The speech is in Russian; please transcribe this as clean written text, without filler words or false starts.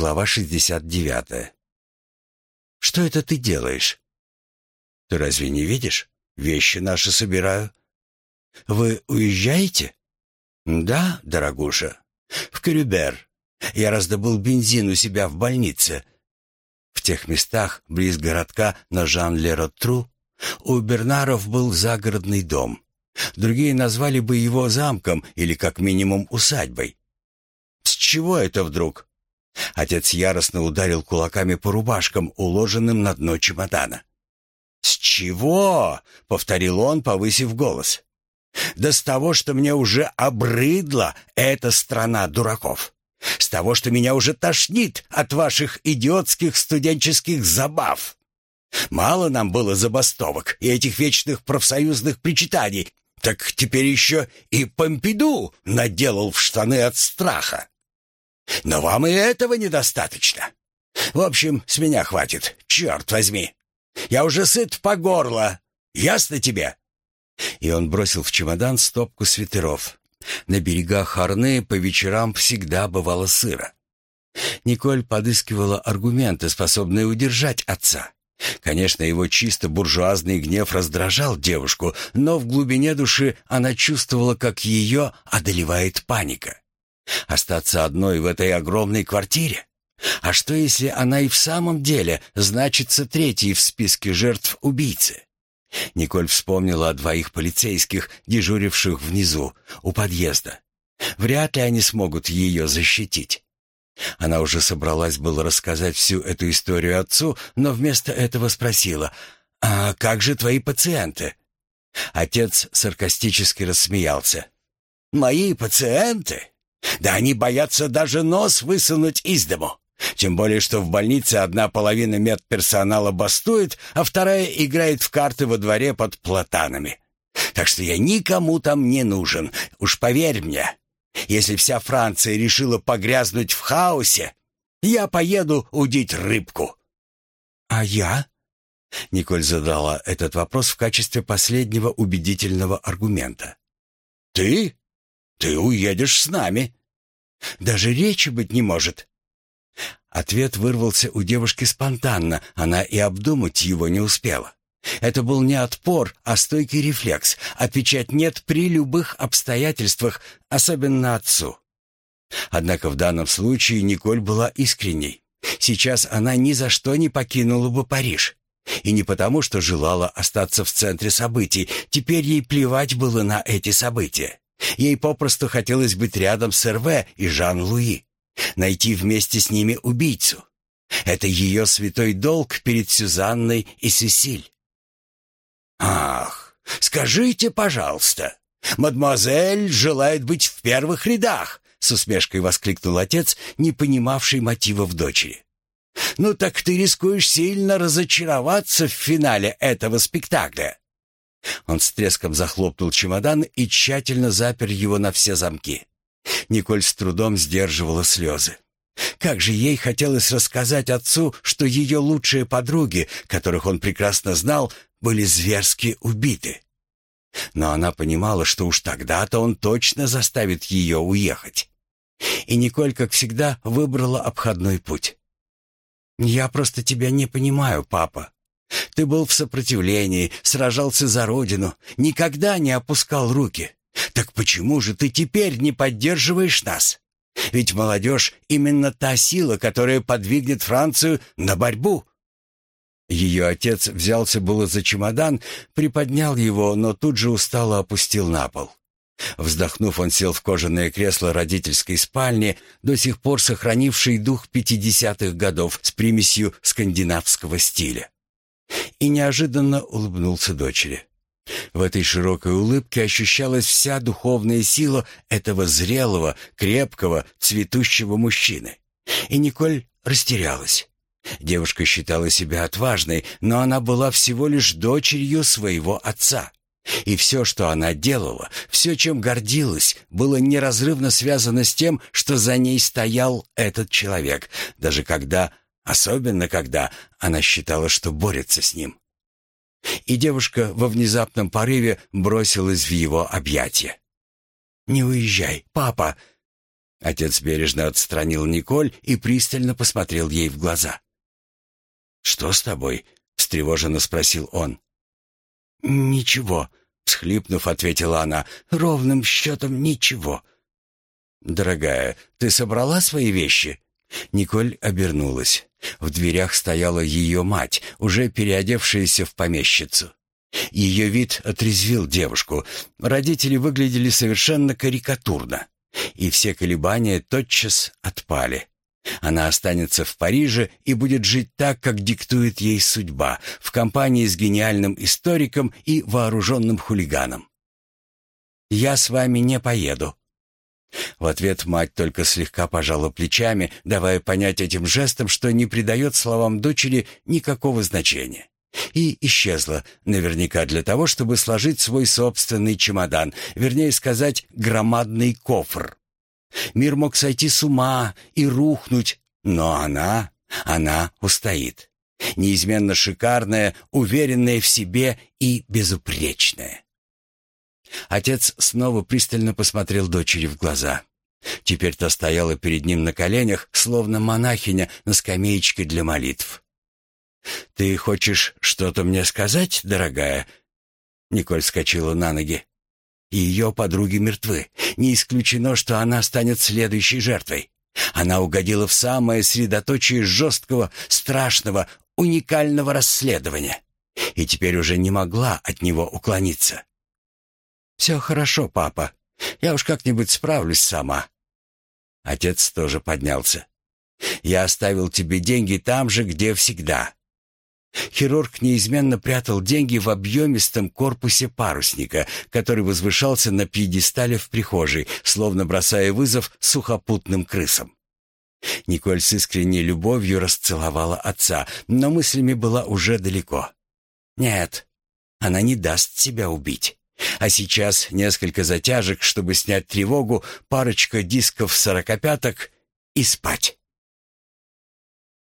Глава 69. «Что это ты делаешь?» «Ты разве не видишь? Вещи наши собираю». «Вы уезжаете?» «Да, дорогуша. В Кюрюбер. Я раздобыл бензин у себя в больнице». В тех местах, близ городка Ножан-ле-Ротру, у Бернаров был загородный дом. Другие назвали бы его замком или как минимум усадьбой. «С чего это вдруг?» Отец яростно ударил кулаками по рубашкам, уложенным на дно чемодана. «С чего?» — повторил он, повысив голос. «Да с того, что мне уже обрыдла эта страна дураков. С того, что меня уже тошнит от ваших идиотских студенческих забав. Мало нам было забастовок и этих вечных профсоюзных причитаний, так теперь еще и Помпиду наделал в штаны от страха. Но вам и этого недостаточно. В общем, с меня хватит, черт возьми. Я уже сыт по горло. Ясно тебе?» И он бросил в чемодан стопку свитеров. На берегах Арне по вечерам всегда бывало сыро. Николь подыскивала аргументы, способные удержать отца. Конечно, его чисто буржуазный гнев раздражал девушку, но в глубине души она чувствовала, как ее одолевает паника. Остаться одной в этой огромной квартире? А что, если она и в самом деле значится третьей в списке жертв убийцы? Николь вспомнила о двоих полицейских, дежуривших внизу, у подъезда. Вряд ли они смогут ее защитить. Она уже собралась было рассказать всю эту историю отцу, но вместо этого спросила: «А как же твои пациенты?» Отец саркастически рассмеялся. «Мои пациенты? Да они боятся даже нос высунуть из дому. Тем более, что в больнице одна половина медперсонала бастует, а вторая играет в карты во дворе под платанами. Так что я никому там не нужен, уж поверь мне. Если вся Франция решила погрязнуть в хаосе, я поеду удить рыбку». «А я?» Николь задала этот вопрос в качестве последнего убедительного аргумента. «Ты? Ты уедешь с нами». «Даже речи быть не может». Ответ вырвался у девушки спонтанно, она и обдумать его не успела. Это был не отпор, а стойкий рефлекс. Отвечать «нет» при любых обстоятельствах, особенно отцу. Однако в данном случае Николь была искренней. Сейчас она ни за что не покинула бы Париж. И не потому, что желала остаться в центре событий. Теперь ей плевать было на эти события. Ей попросту хотелось быть рядом с Эрве и Жан-Луи. Найти вместе с ними убийцу. Это ее святой долг перед Сюзанной и Сесиль. «Ах, скажите, пожалуйста, мадемуазель желает быть в первых рядах», — с усмешкой воскликнул отец, не понимавший мотивов дочери. «Ну так ты рискуешь сильно разочароваться в финале этого спектакля». Он с треском захлопнул чемодан и тщательно запер его на все замки. Николь с трудом сдерживала слезы. Как же ей хотелось рассказать отцу, что ее лучшие подруги, которых он прекрасно знал, были зверски убиты. Но она понимала, что уж тогда-то он точно заставит ее уехать. И Николь, как всегда, выбрала обходной путь. «Я просто тебя не понимаю, папа. Ты был в сопротивлении, сражался за родину, никогда не опускал руки. Так почему же ты теперь не поддерживаешь нас? Ведь молодежь — именно та сила, которая подвигнет Францию на борьбу». Ее отец взялся было за чемодан, приподнял его, но тут же устало опустил на пол. Вздохнув, он сел в кожаное кресло родительской спальни, до сих пор сохранившей дух 50-х годов с примесью скандинавского стиля. И неожиданно улыбнулся дочери. В этой широкой улыбке ощущалась вся духовная сила этого зрелого, крепкого, цветущего мужчины. И Николь растерялась. Девушка считала себя отважной, но она была всего лишь дочерью своего отца. И все, что она делала, все, чем гордилась, было неразрывно связано с тем, что за ней стоял этот человек, особенно когда она считала, что борется с ним. И девушка во внезапном порыве бросилась в его объятия. «Не уезжай, папа!» Отец бережно отстранил Николь и пристально посмотрел ей в глаза. «Что с тобой?» — встревоженно спросил он. «Ничего», — всхлипнув, ответила она. «Ровным счетом ничего». «Дорогая, ты собрала свои вещи?» Николь обернулась. В дверях стояла ее мать, уже переодевшаяся в помещицу. Ее вид отрезвил девушку. Родители выглядели совершенно карикатурно, и все колебания тотчас отпали. Она останется в Париже и будет жить так, как диктует ей судьба, в компании с гениальным историком и вооруженным хулиганом. «Я с вами не поеду». В ответ мать только слегка пожала плечами, давая понять этим жестом, что не придает словам дочери никакого значения. И исчезла, наверняка для того, чтобы сложить свой собственный чемодан, вернее сказать, громадный кофр. Мир мог сойти с ума и рухнуть, но она устоит. Неизменно шикарная, уверенная в себе и безупречная. Отец снова пристально посмотрел дочери в глаза. Теперь та стояла перед ним на коленях, словно монахиня на скамеечке для молитв. «Ты хочешь что-то мне сказать, дорогая?» Николь вскочила на ноги. Ее подруги мертвы. Не исключено, что она станет следующей жертвой. Она угодила в самое средоточие жесткого, страшного, уникального расследования. И теперь уже не могла от него уклониться. «Все хорошо, папа. Я уж как-нибудь справлюсь сама». Отец тоже поднялся. «Я оставил тебе деньги там же, где всегда». Хирург неизменно прятал деньги в объемистом корпусе парусника, который возвышался на пьедестале в прихожей, словно бросая вызов сухопутным крысам. Николь с искренней любовью расцеловала отца, но мыслями была уже далеко. Нет, она не даст себя убить. А сейчас несколько затяжек, чтобы снять тревогу, парочка дисков сорокопяток и спать.